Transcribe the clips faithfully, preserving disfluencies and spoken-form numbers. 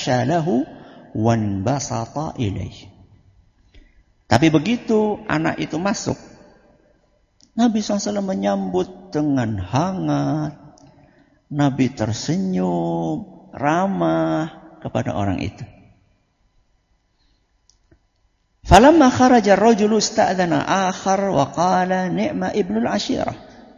fahasha lahu wanbasata ilaih. Tapi begitu anak itu masuk, Nabi shallallahu alaihi wasallam menyambut dengan hangat. Nabi tersenyum, ramah kepada orang itu. Falamma kharaja ar-rajulu ista'dhana akhar wa qala ni'ma ibnul ashirah.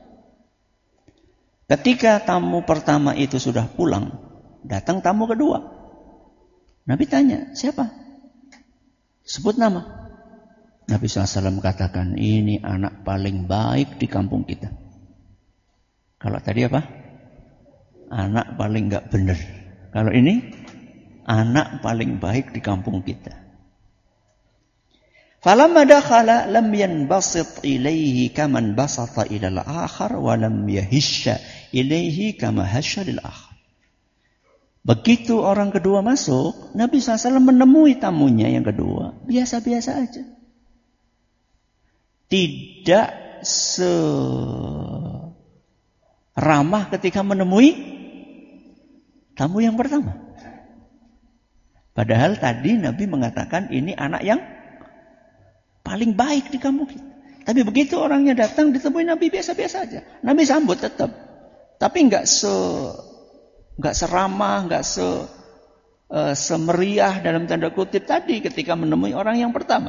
Ketika tamu pertama itu sudah pulang, datang tamu kedua. Nabi tanya, siapa? Sebut nama. Nabi shallallahu alaihi wasallam katakan, ini anak paling baik di kampung kita. Kalau tadi apa? Anak paling enggak benar. Kalau ini, anak paling baik di kampung kita. Falamma dakhala lam yanbasit ilaihi kaman basata ila al-akhar wa lam yahisha ilaihi kama hasha lil-akhar. Begitu orang kedua masuk, Nabi shallallahu alaihi wasallam menemui tamunya yang kedua, biasa-biasa aja. Tidak seramah ketika menemui tamu yang pertama. Padahal tadi Nabi mengatakan ini anak yang paling baik di kampung kita. Tapi begitu orangnya datang ditemui Nabi biasa-biasa aja. Nabi sambut tetap. Tapi enggak se enggak seramah, enggak se uh, semeriah dalam tanda kutip tadi ketika menemui orang yang pertama.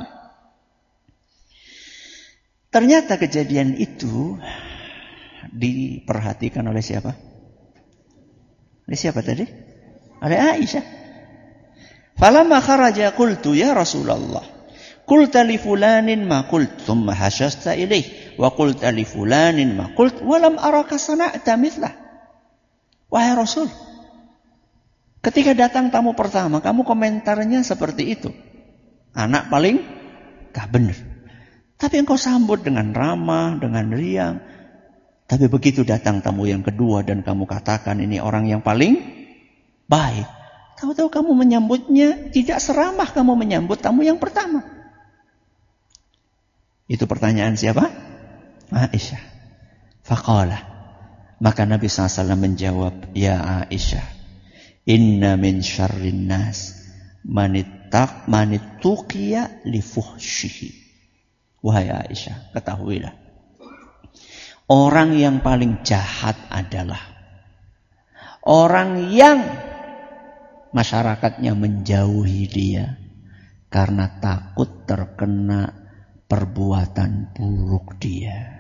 Ternyata kejadian itu diperhatikan oleh siapa? Oleh siapa tadi? Oleh Aisyah. Falamma kharaja qultu ya Rasulullah, qulta li fulanin ma qult thumma hashasta ilaih wa qulta li fulanin ma qult wa lam araka sana'ta mithlah. Wahai Rasul, ketika datang tamu pertama, kamu komentarnya seperti itu. Anak paling gak benar. Tapi engkau sambut dengan ramah, dengan riang. Tapi begitu datang tamu yang kedua dan kamu katakan ini orang yang paling baik. Tahu-tahu kamu menyambutnya tidak seramah kamu menyambut tamu yang pertama. Itu pertanyaan siapa? Aisyah. Faqala. Maka Nabi shallallahu alaihi wasallam menjawab, ya Aisyah, inna min syarrin nas manittaq manittuqiya li fuhshihi. Wahai Aisyah, ketahuilah, orang yang paling jahat adalah orang yang masyarakatnya menjauhi dia karena takut terkena perbuatan buruk dia.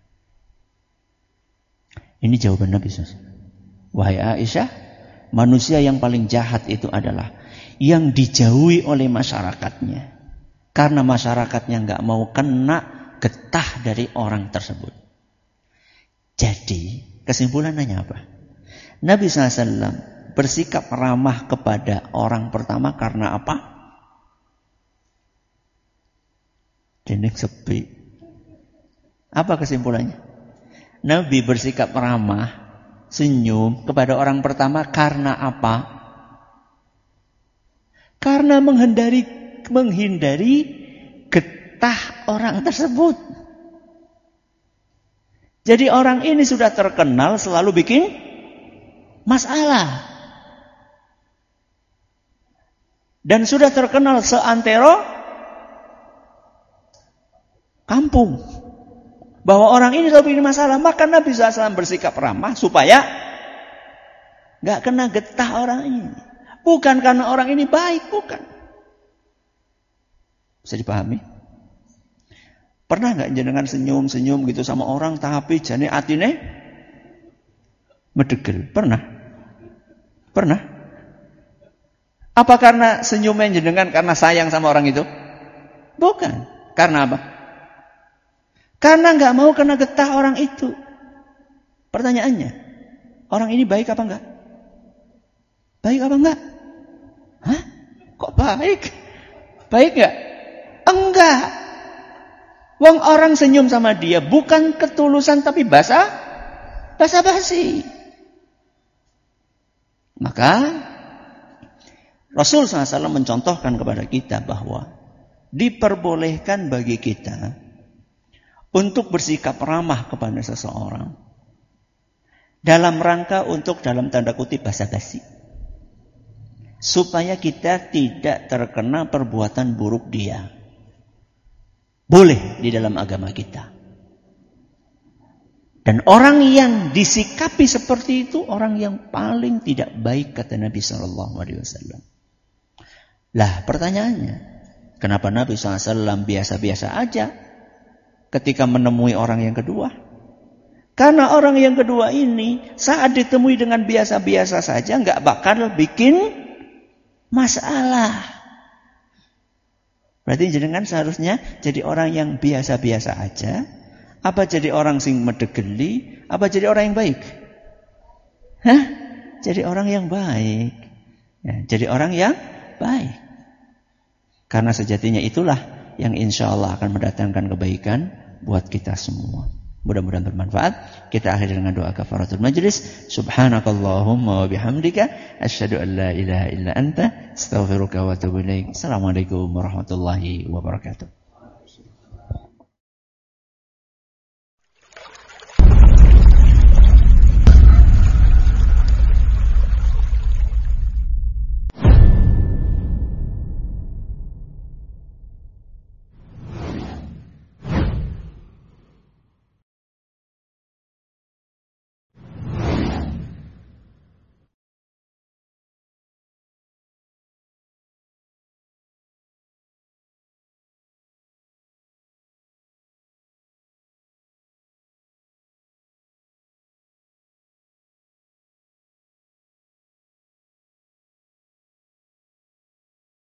Ini jawaban Nabi shallallahu alaihi wasallam. Wahai Aisyah, manusia yang paling jahat itu adalah yang dijauhi oleh masyarakatnya karena masyarakatnya nggak mau kena getah dari orang tersebut. Jadi kesimpulannya apa? Nabi shallallahu alaihi wasallam bersikap ramah kepada orang pertama karena apa? Jenik sepi. Apa kesimpulannya? Nabi bersikap ramah, senyum kepada orang pertama karena apa? Karena menghindari menghindari getah orang tersebut. Jadi orang ini sudah terkenal selalu bikin masalah. Dan sudah terkenal seantero kampung bahwa orang ini selalu bikin masalah. Maka Nabi shallallahu alaihi wasallam bersikap ramah supaya gak kena getah orang ini. Bukan karena orang ini baik, bukan. Bisa dipahami? Pernah gak jenengan senyum-senyum gitu sama orang tapi jane atine medegel? Pernah? Pernah? Apa karena senyumnya jenengan karena sayang sama orang itu? Bukan. Karena apa? Karena gak mau kena getah orang itu. Pertanyaannya, orang ini baik apa enggak? Baik apa enggak? Hah? Kok baik? Baik enggak? Enggak. Wong orang senyum sama dia bukan ketulusan tapi basa basa-basi. Maka Rasul shallallahu alaihi wasallam mencontohkan kepada kita bahwa diperbolehkan bagi kita untuk bersikap ramah kepada seseorang dalam rangka untuk dalam tanda kutip basa-basi. supaya kita tidak terkena perbuatan buruk dia. Boleh di dalam agama kita. Dan orang yang disikapi seperti itu orang yang paling tidak baik, kata Nabi shallallahu alaihi wasallam. Lah pertanyaannya, kenapa Nabi shallallahu alaihi wasallam biasa-biasa aja ketika menemui orang yang kedua? Karena orang yang kedua ini saat ditemui dengan biasa-biasa saja nggak bakal bikin masalah. Berarti jenengan seharusnya jadi orang yang biasa-biasa aja. Apa jadi orang sing medegeli? Apa jadi orang yang baik? Hah? Jadi orang yang baik. Ya, jadi orang yang baik. Karena sejatinya itulah yang insya Allah akan mendatangkan kebaikan buat kita semua. Mudah-mudahan bermanfaat. Kita akhiri dengan doa kafaratul majlis. Subhanakallahumma wa bihamdika asyhadu an la ilaha illa anta astaghfiruka wa atubu ilaik. Assalamualaikum warahmatullahi wabarakatuh.